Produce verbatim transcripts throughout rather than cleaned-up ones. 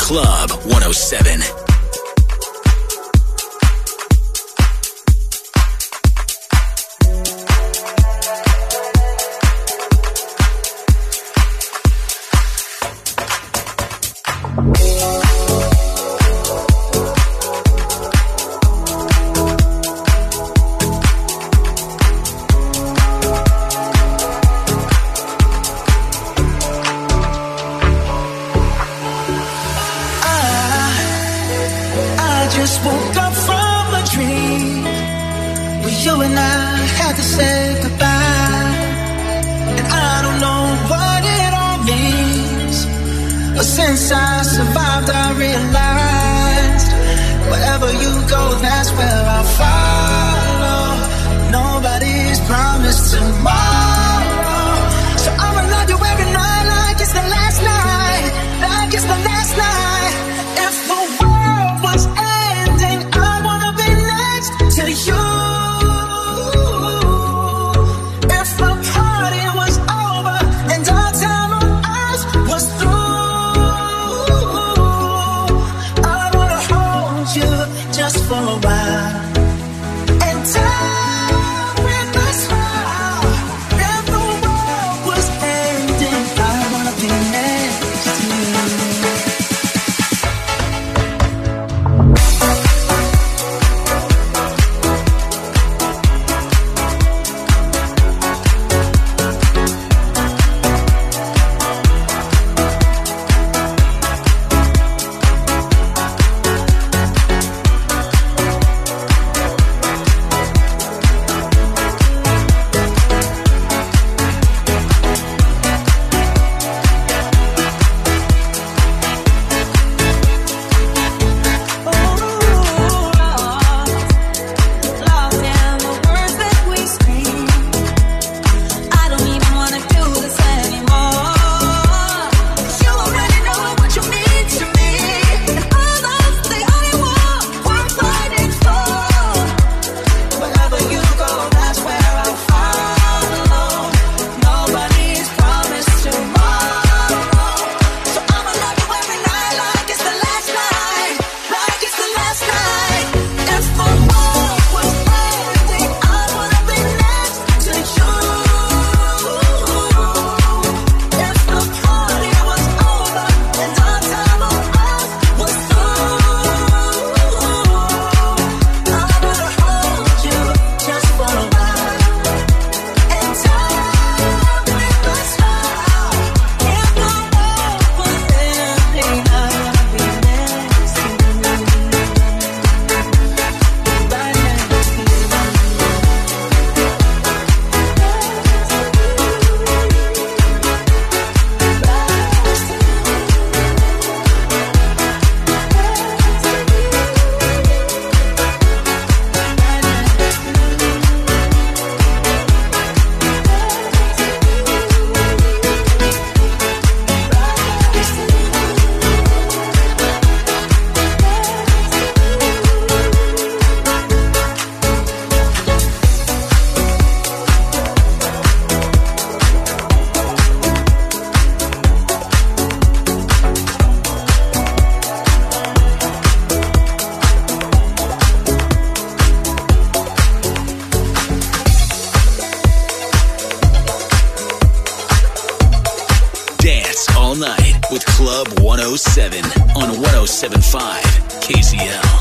Club one oh seven. with Club one oh seven on one oh seven point five K Z L.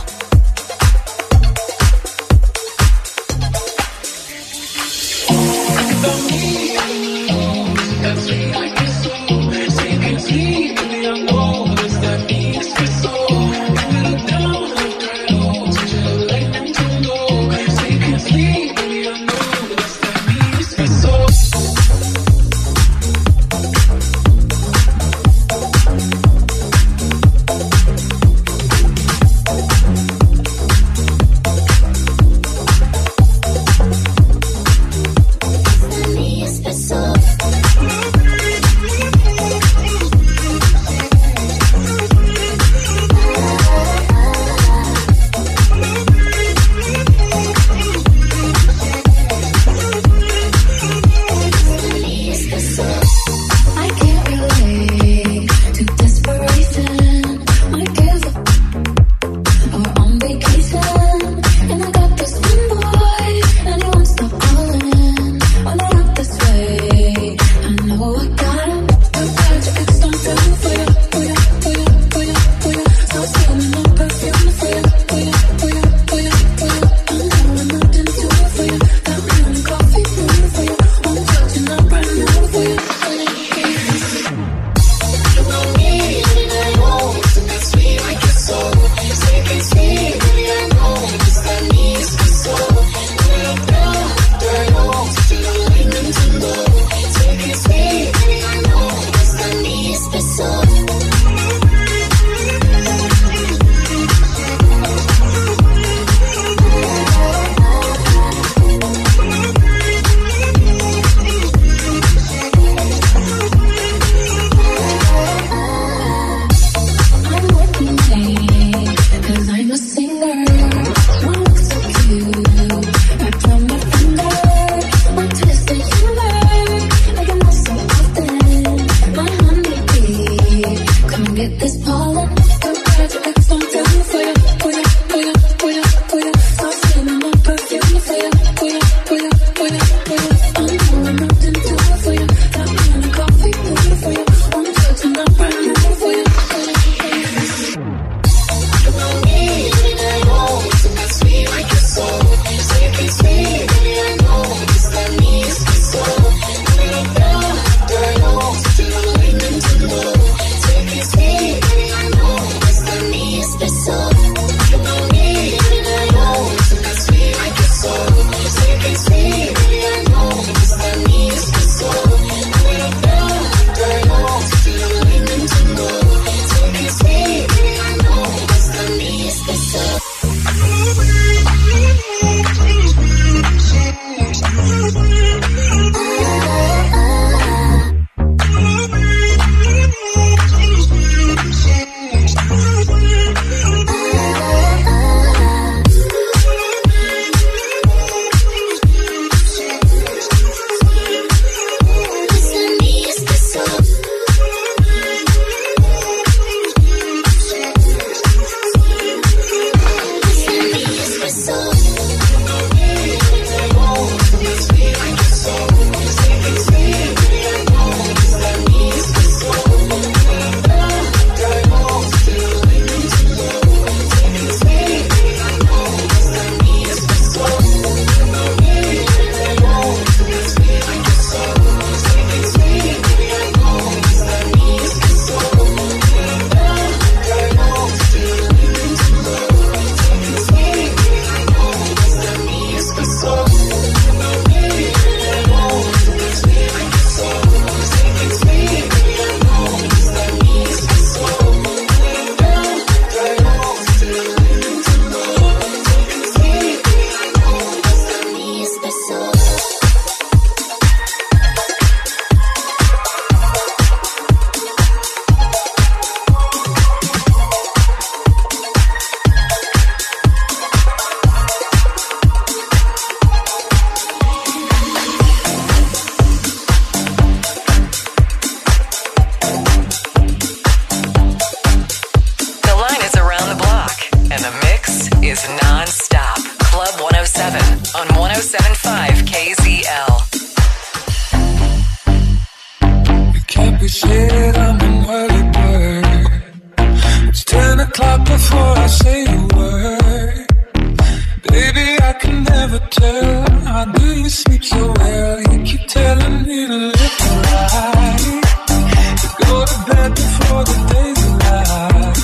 shit, I'm an early bird. It's ten o'clock before I say a word. Baby, I can never tell. How do you sleep so well? You keep telling me to live right, to go to bed before the day's alive.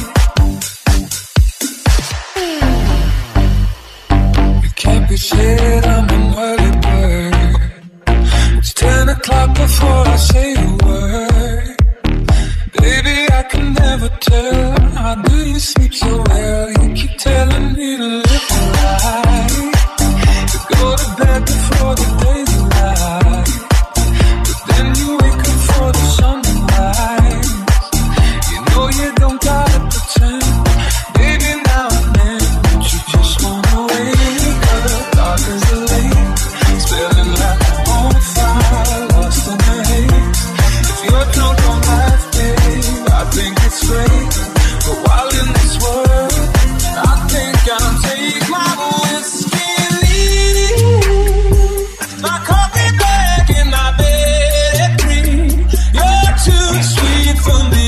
You can't be shit, I'm an early bird. It's ten o'clock before I say a word. Baby, I can never tell. How do you sleep so well? You keep telling me to live right, to go to bed before the day's alive. But then you wake up for the sun to rise. You know you don't gotta pretend. Baby, now and then, don't you just wanna wake up? Dark as the lake, spilling like a bonfire, lost in the haze. If you're drunk on life, babe, I think it's great. But while in this world, I think I'll take my whiskey and leave my coffee black in my bed at three. You're too sweet for me.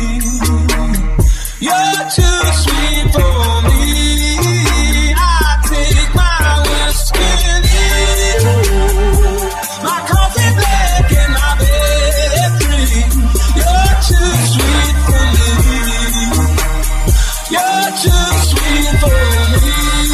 You're too sweet for me. I take my whiskey and leave my coffee black in my bed at three. You're too sweet for me. You're too sweet for me.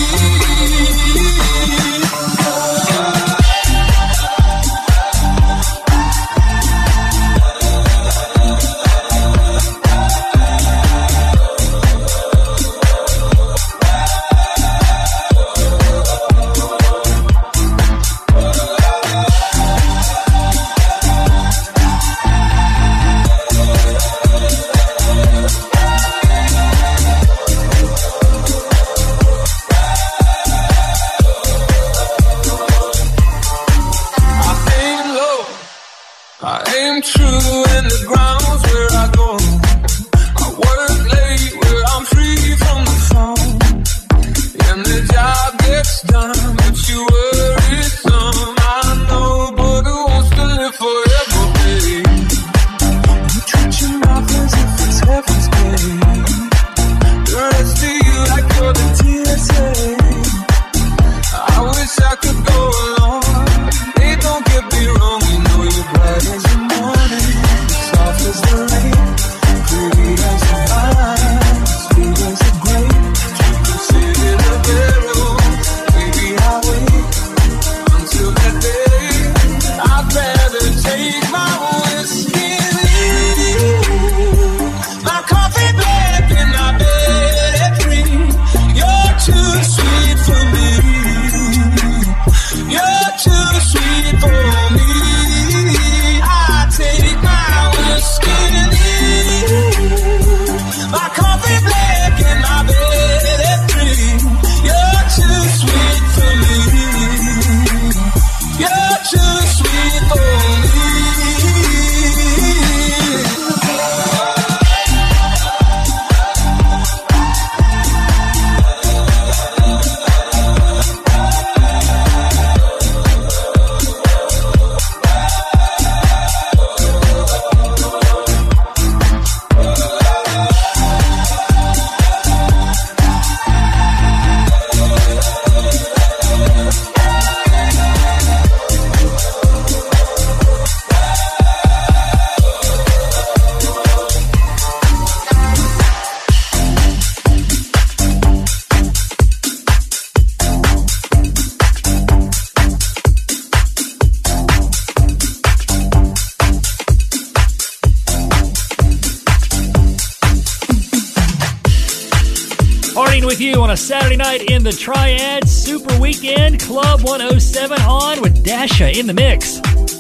With you on a Saturday night in the Triad Super Weekend. Club one oh seven on with Dasha in the mix.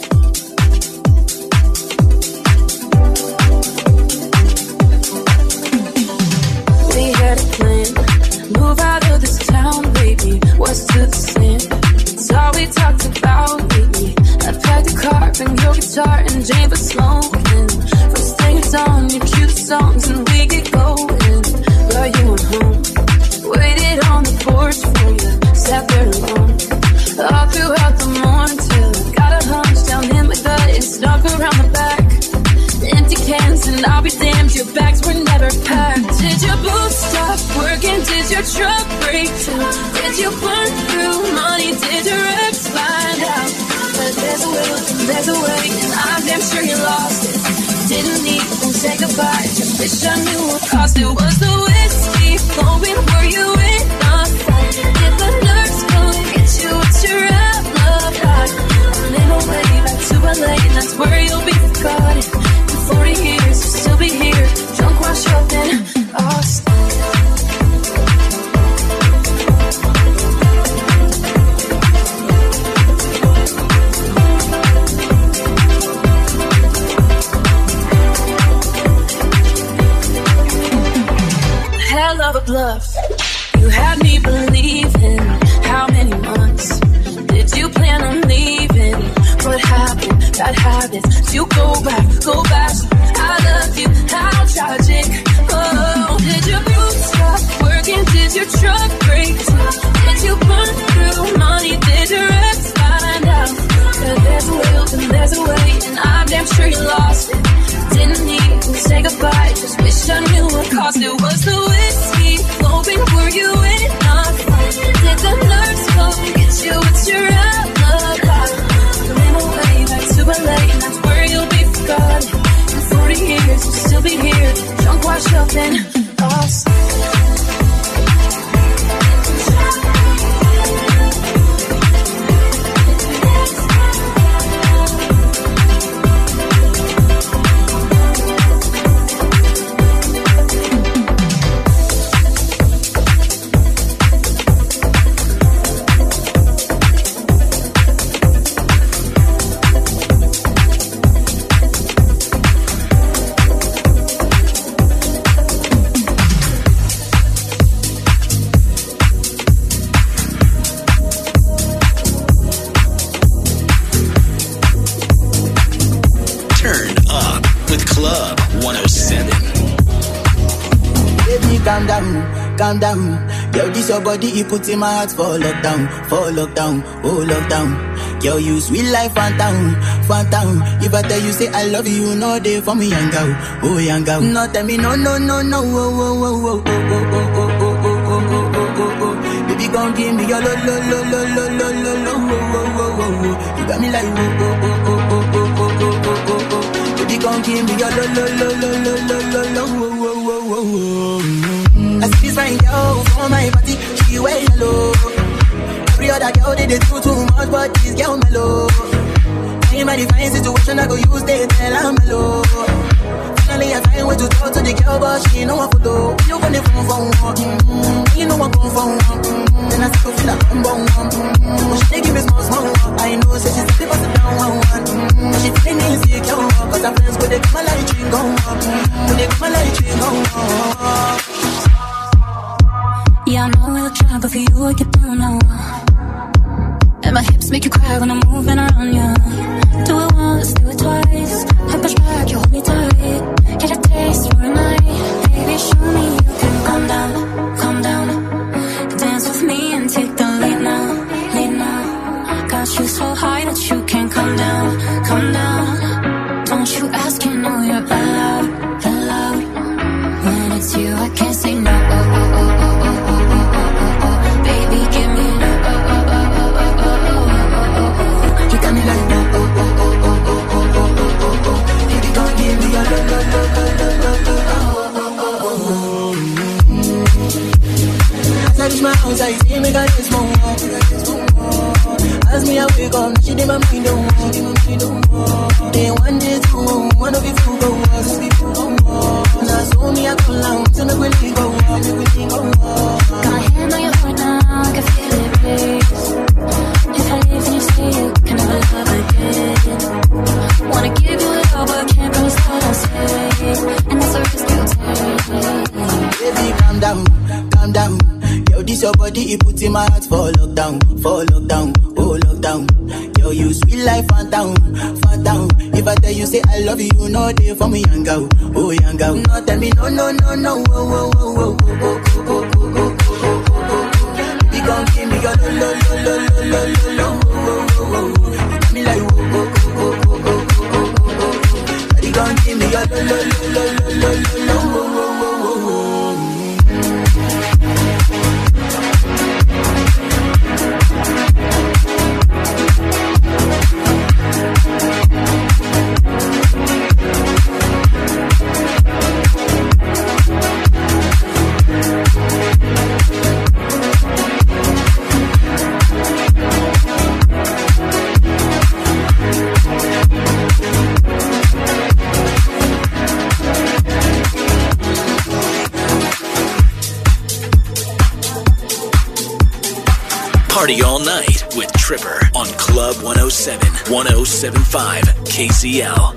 We had a plan, move out of this town, baby. What's to the sin? It's all we talked about lately. I packed the car, bring your guitar, and Jane for smoking. First thing it's on, you cue the songs, and we get going. But you went home. Waited on the porch for you, sat there alone all throughout the morning till I got a hum and I'll be damned, your bags were never packed. Did your boots stop working? Did your truck break down? Did you burn through money? Did your ex find out? But there's a will, there's a way, and I'm damn sure you lost it. Didn't even say goodbye, just wish I knew what caused it. Was the whiskey flowing? Were you in a fight? Did the nurse come get you? What's your outlook like? Running away back to L A, and that's where you'll be forgotten. In forty years, you'll still be here, drunk, washed up, and lost. Of a bluff, you had me believing. How many months did you plan on leaving? What happened? Bad habits. You go back, go back. I love you. How tragic. Oh, did your boots stop working? Did your truck break down? Did you burn through money? Did your ex find out? That there's a will and there's a way, and I'm damn sure you lost it. Didn't even say goodbye, just wish I knew what caused it. Was the whiskey flowing? Were you in a fight? Did the nurse come get you? What's your outlook like? Running away back to L A, and that's where you'll be forgotten. In forty years, you'll still be here, drunk, washed up, and lost. Calm down, yo, this your body, you put in my heart for lockdown, for lockdown, oh lockdown. Yo, you sweet life, phantom, phantom. If I tell you say I love you, no day for me, young girl, oh young girl. No tell me no, no, no, no, oh, oh, oh, oh, oh, oh, oh, oh, oh, oh, oh, oh, oh. Baby, gon' give me your lo, lo, lo, lo, lo, lo, lo, lo, oh, oh, oh, oh, oh. You got me like oh, oh, oh, oh, oh, oh, oh, oh, oh, oh. Baby, gon' give me your lo, lo, lo, lo, lo, lo, lo, lo, oh, oh, oh, oh, oh. I see this fine girl for my party, she wear yellow. Every other girl they, they do too much, but this girl mellow. In my divine situation, I go use they tell I'm mellow. Finally I find way to talk to the girl, but she ain't no one photo. You gonna phone for one, mm-hmm. You know I'm going for one, mm-hmm. Then I start to feel like I'm born one, mm-hmm. She give me small, small one. I know, say she's the person down one, one, mm-hmm. She feeling insecure, cause her friends go, they come and like drink on one, mm-hmm. They come and like drink on one. Yeah, I know I'll try, but for you I get down now. And my hips make you cry when I'm moving around you. Do it once, do it twice. I push back, you hold me tight. Get a taste for a night. Baby, show me you can calm down, calm down. Dance with me and take the lead now, lead now. Got you so high that you can't come down, come down. Don't you ask, you know you're allowed, allowed. When it's you, I can't say no. Oh, oh, oh, oh, oh, oh, oh, oh, oh. Baby, give me no. Oh, oh, oh, oh, oh, oh, oh, oh, oh. You got me like no. Oh, oh, oh, oh, oh, oh, oh, oh, oh, oh. Baby, gon' give me a lo, lo, lo, lo, lo, lo, lo. Oh, oh, oh, oh, oh. As I reach my house, I see me got this more. As me I wake up, she did my mind don't walk. Day one, day two, one of you two go was. Now so me I go long, so me really go walk, me really go walk. Got my hand on your heart now, I can feel it race. If I leave and you stay, you can never love again. Wanna give you it all, but can't promise what I'll say. And that's a risk you take. Baby, calm down, calm down. Yo, this your body, you put in my heart for lockdown, for lockdown, oh lockdown. Yo, you sweet life, phantom, phantom. If I tell you say I love you, no day for me, young girl, oh young girl. No tell me no, no, no, no, oh, oh, oh, oh, oh, oh, oh, oh, oh, oh, oh. You gon' give me your lo, lo, lo, lo, lo, lo, lo, oh, oh, oh, oh. You got me like oh, oh, oh, oh, oh, oh, oh, oh, oh. You gon' give me your lo, lo, lo, lo, lo. Party all night with Tripper on Club one oh seven, one oh seven point five K Z L.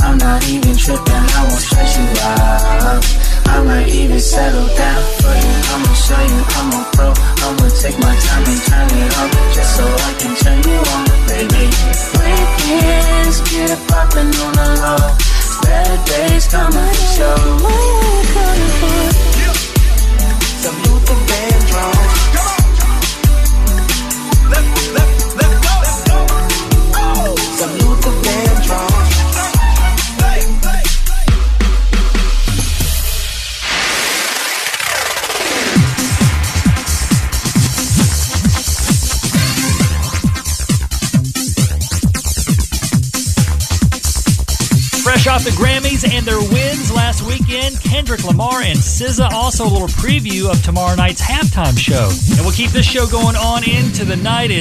I'm not even tripping, I won't stress you out. I might even settle down for you. I'ma show you I'm a pro. I'ma take my time and turn it up just so I can turn you on, baby. Weekends, get it poppin' on the low. Better days coming for sure. What you coming for? Some Luther Vandross. Let's, let's, let's go, let's go. Oh. Some Luther Vandross. Hey, hey. Fresh off the Grammys and their wins last weekend, Kendrick Lamar and S Z A. Also a little preview of tomorrow night's halftime show. And we'll keep this show going on into the night. It's